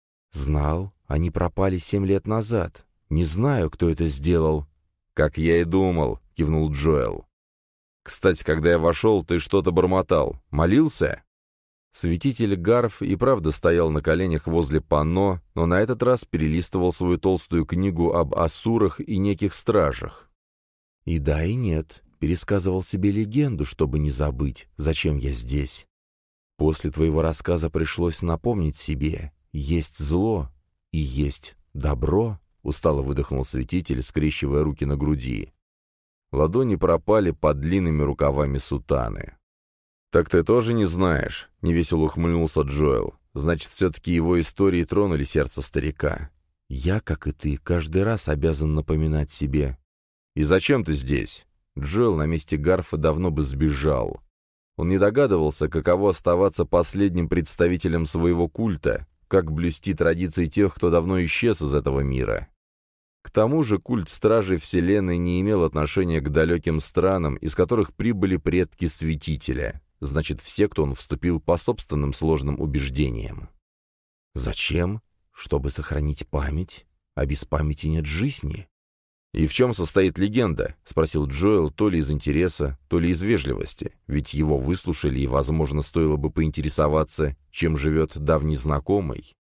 «Знал. Они пропали семь лет назад. Не знаю, кто это сделал». «Как я и думал», — кивнул Джоэл. «Кстати, когда я вошел, ты что-то бормотал. Молился?» Святитель Гарф и правда стоял на коленях возле панно, но на этот раз перелистывал свою толстую книгу об асурах и неких стражах. «И да, и нет. Пересказывал себе легенду, чтобы не забыть, зачем я здесь. После твоего рассказа пришлось напомнить себе, есть зло и есть добро», — устало выдохнул святитель, скрещивая руки на груди. Ладони пропали под длинными рукавами сутаны. «Так ты тоже не знаешь?» — невесело ухмыльнулся Джоэл. «Значит, все-таки его истории тронули сердце старика. Я, как и ты, каждый раз обязан напоминать себе». «И зачем ты здесь?» Джоэл на месте Гарфа давно бы сбежал. Он не догадывался, каково оставаться последним представителем своего культа, как блюсти традиции тех, кто давно исчез из этого мира. К тому же культ Стражей Вселенной не имел отношения к далеким странам, из которых прибыли предки Святителя. Значит, в секту он вступил по собственным сложным убеждениям. «Зачем? Чтобы сохранить память? А без памяти нет жизни». «И в чем состоит легенда?» — спросил Джоэл то ли из интереса, то ли из вежливости, ведь его выслушали и, возможно, стоило бы поинтересоваться, чем живет давний знакомый.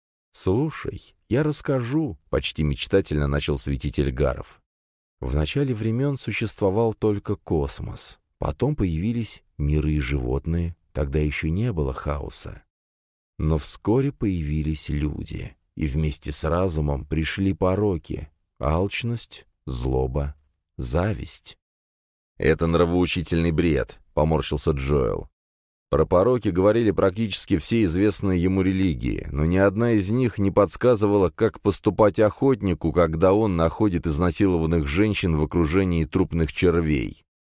«Слушай, я расскажу», — почти мечтательно начал святитель Гарф. «В начале времен существовал только космос. Потом появились миры и животные, тогда еще не было хаоса. Но вскоре появились люди, и вместе с разумом пришли пороки, алчность, злоба, зависть». «Это нравоучительный бред», — поморщился Джоэл. Про пороки говорили практически все известные ему религии, но ни одна из них не подсказывала, как поступать охотнику, когда он находит изнасилованных женщин в окружении трупных червей.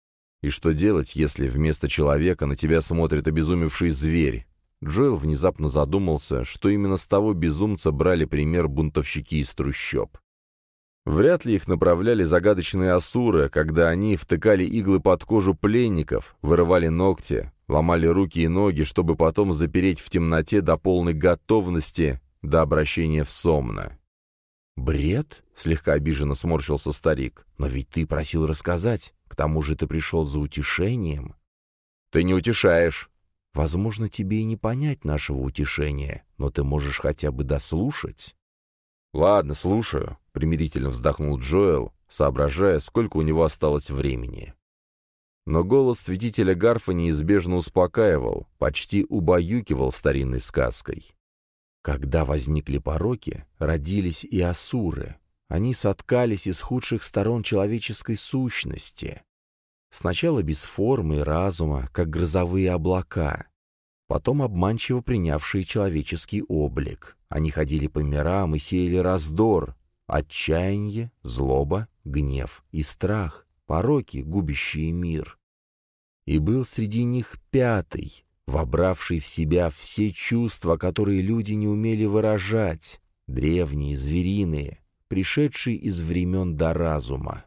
И что делать, если вместо человека на тебя смотрит обезумевший зверь? Джоэл внезапно задумался, что именно с того безумца брали пример бунтовщики из трущоб. Вряд ли их направляли загадочные асуры, когда они втыкали иглы под кожу пленников, вырывали ногти, ломали руки и ноги, чтобы потом запереть в темноте до полной готовности, до обращения в сомно. «Бред?» — слегка обиженно сморщился старик. «Но ведь ты просил рассказать. К тому же ты пришел за утешением». «Ты не утешаешь». «Возможно, тебе и не понять нашего утешения, но ты можешь хотя бы дослушать». «Ладно, слушаю», — примирительно вздохнул Джоэл, соображая, сколько у него осталось времени. Но голос святителя Гарфа неизбежно успокаивал, почти убаюкивал старинной сказкой. Когда возникли пороки, родились и асуры. Они соткались из худших сторон человеческой сущности. Сначала без формы и разума, как грозовые облака. Потом обманчиво принявшие человеческий облик. Они ходили по мирам и сеяли раздор, отчаяние, злоба, гнев и страх, пороки, губящие мир. И был среди них пятый, вобравший в себя все чувства, которые люди не умели выражать, древние, звериные, пришедшие из времен до разума.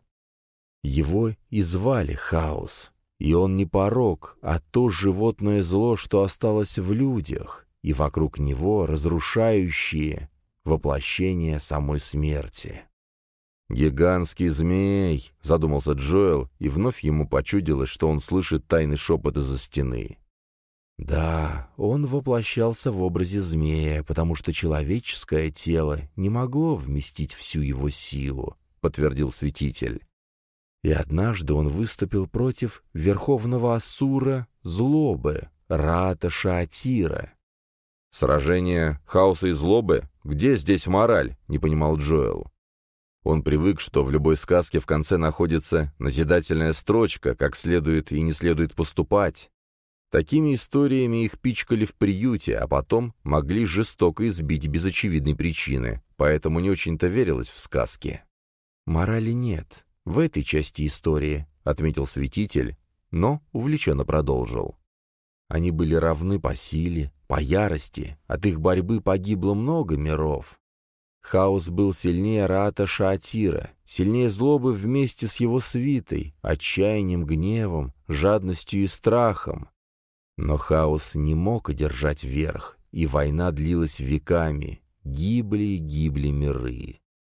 Его и звали Хаос, и он не порок, а то животное зло, что осталось в людях, и вокруг него разрушающие воплощение самой смерти. «Гигантский змей», — задумался Джоэл, и вновь ему почудилось, что он слышит тайный шепот из-за стены. Да, он воплощался в образе змея, потому что человеческое тело не могло вместить всю его силу, — подтвердил святитель. И однажды он выступил против верховного асура Злобы, Раата Шаатира. «Сражение хаоса и злобы? Где здесь мораль?» — не понимал Джоэл. Он привык, что в любой сказке в конце находится назидательная строчка, как следует и не следует поступать. Такими историями их пичкали в приюте, а потом могли жестоко избить без очевидной причины, поэтому не очень-то верилось в сказки. «Морали нет в этой части истории», — отметил святитель, но увлеченно продолжил. «Они были равны по силе, по ярости, от их борьбы погибло много миров. Хаос был сильнее Раата Шаатира, сильнее злобы вместе с его свитой, отчаянием, гневом, жадностью и страхом. Но хаос не мог одержать верх, и война длилась веками, гибли и гибли миры.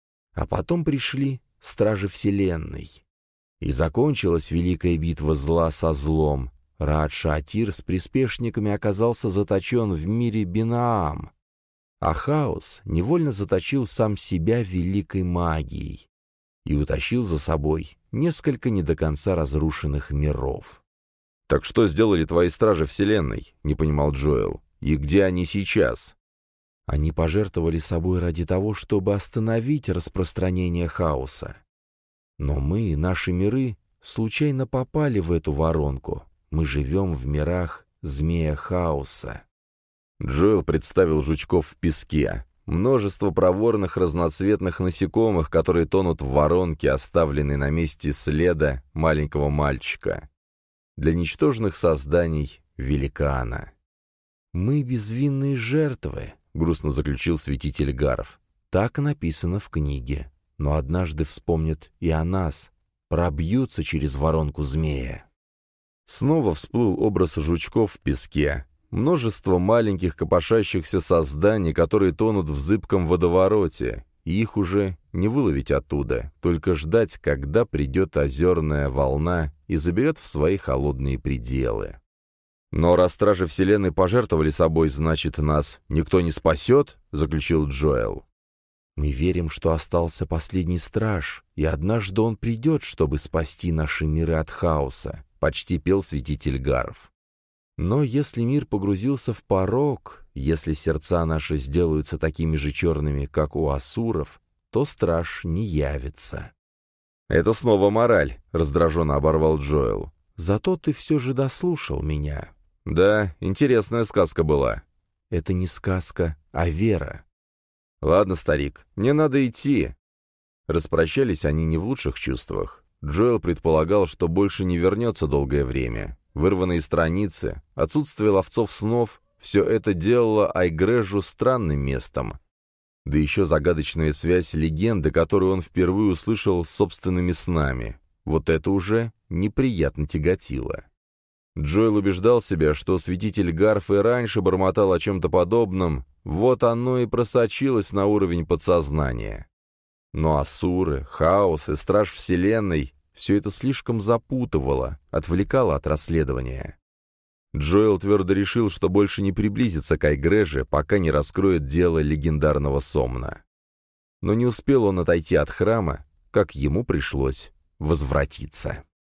А потом пришли стражи Вселенной. И закончилась великая битва зла со злом. Раат Шаатир с приспешниками оказался заточен в мире Бинаам, а хаос невольно заточил сам себя великой магией и утащил за собой несколько не до конца разрушенных миров. «Так что сделали твои стражи Вселенной?» — не понимал Джоэл. «И где они сейчас?» Они пожертвовали собой ради того, чтобы остановить распространение хаоса. Но мы, наши миры, случайно попали в эту воронку. Мы живем в мирах змея хаоса». Джоэл представил жучков в песке. Множество проворных разноцветных насекомых, которые тонут в воронке, оставленной на месте следа маленького мальчика. Для ничтожных созданий великана. «Мы безвинные жертвы», — грустно заключил святитель Гарф. «Так написано в книге. Но однажды вспомнят и о нас, пробьются через воронку змея». Снова всплыл образ жучков в песке. Множество маленьких копошащихся созданий, которые тонут в зыбком водовороте, и их уже не выловить оттуда, только ждать, когда придет озерная волна и заберет в свои холодные пределы. «Но раз стражи Вселенной пожертвовали собой, значит, нас никто не спасет?» — заключил Джоэл. «Мы верим, что остался последний страж, и однажды он придет, чтобы спасти наши миры от хаоса», — почти пел святитель Гарф. «Но если мир погрузился в порок, если сердца наши сделаются такими же черными, как у асуров, то страж не явится». «Это снова мораль», — раздраженно оборвал Джоэл. «Зато ты все же дослушал меня». «Да, интересная сказка была». «Это не сказка, а вера». «Ладно, старик, мне надо идти». Распрощались они не в лучших чувствах. Джоэл предполагал, что больше не вернется долгое время. Вырванные страницы, отсутствие ловцов снов — все это делало Айгрэжу странным местом. Да еще загадочная связь легенды, которую он впервые услышал с собственными снами. Вот это уже неприятно тяготило. Джоэл убеждал себя, что святитель Гарф и раньше бормотал о чем-то подобном, вот оно и просочилось на уровень подсознания. Но асуры, хаос и страж Вселенной — все это слишком запутывало, отвлекало от расследования. Джоэл твердо решил, что больше не приблизится к Айгрэже, пока не раскроет дело легендарного Сомна. Но не успел он отойти от храма, как ему пришлось возвратиться.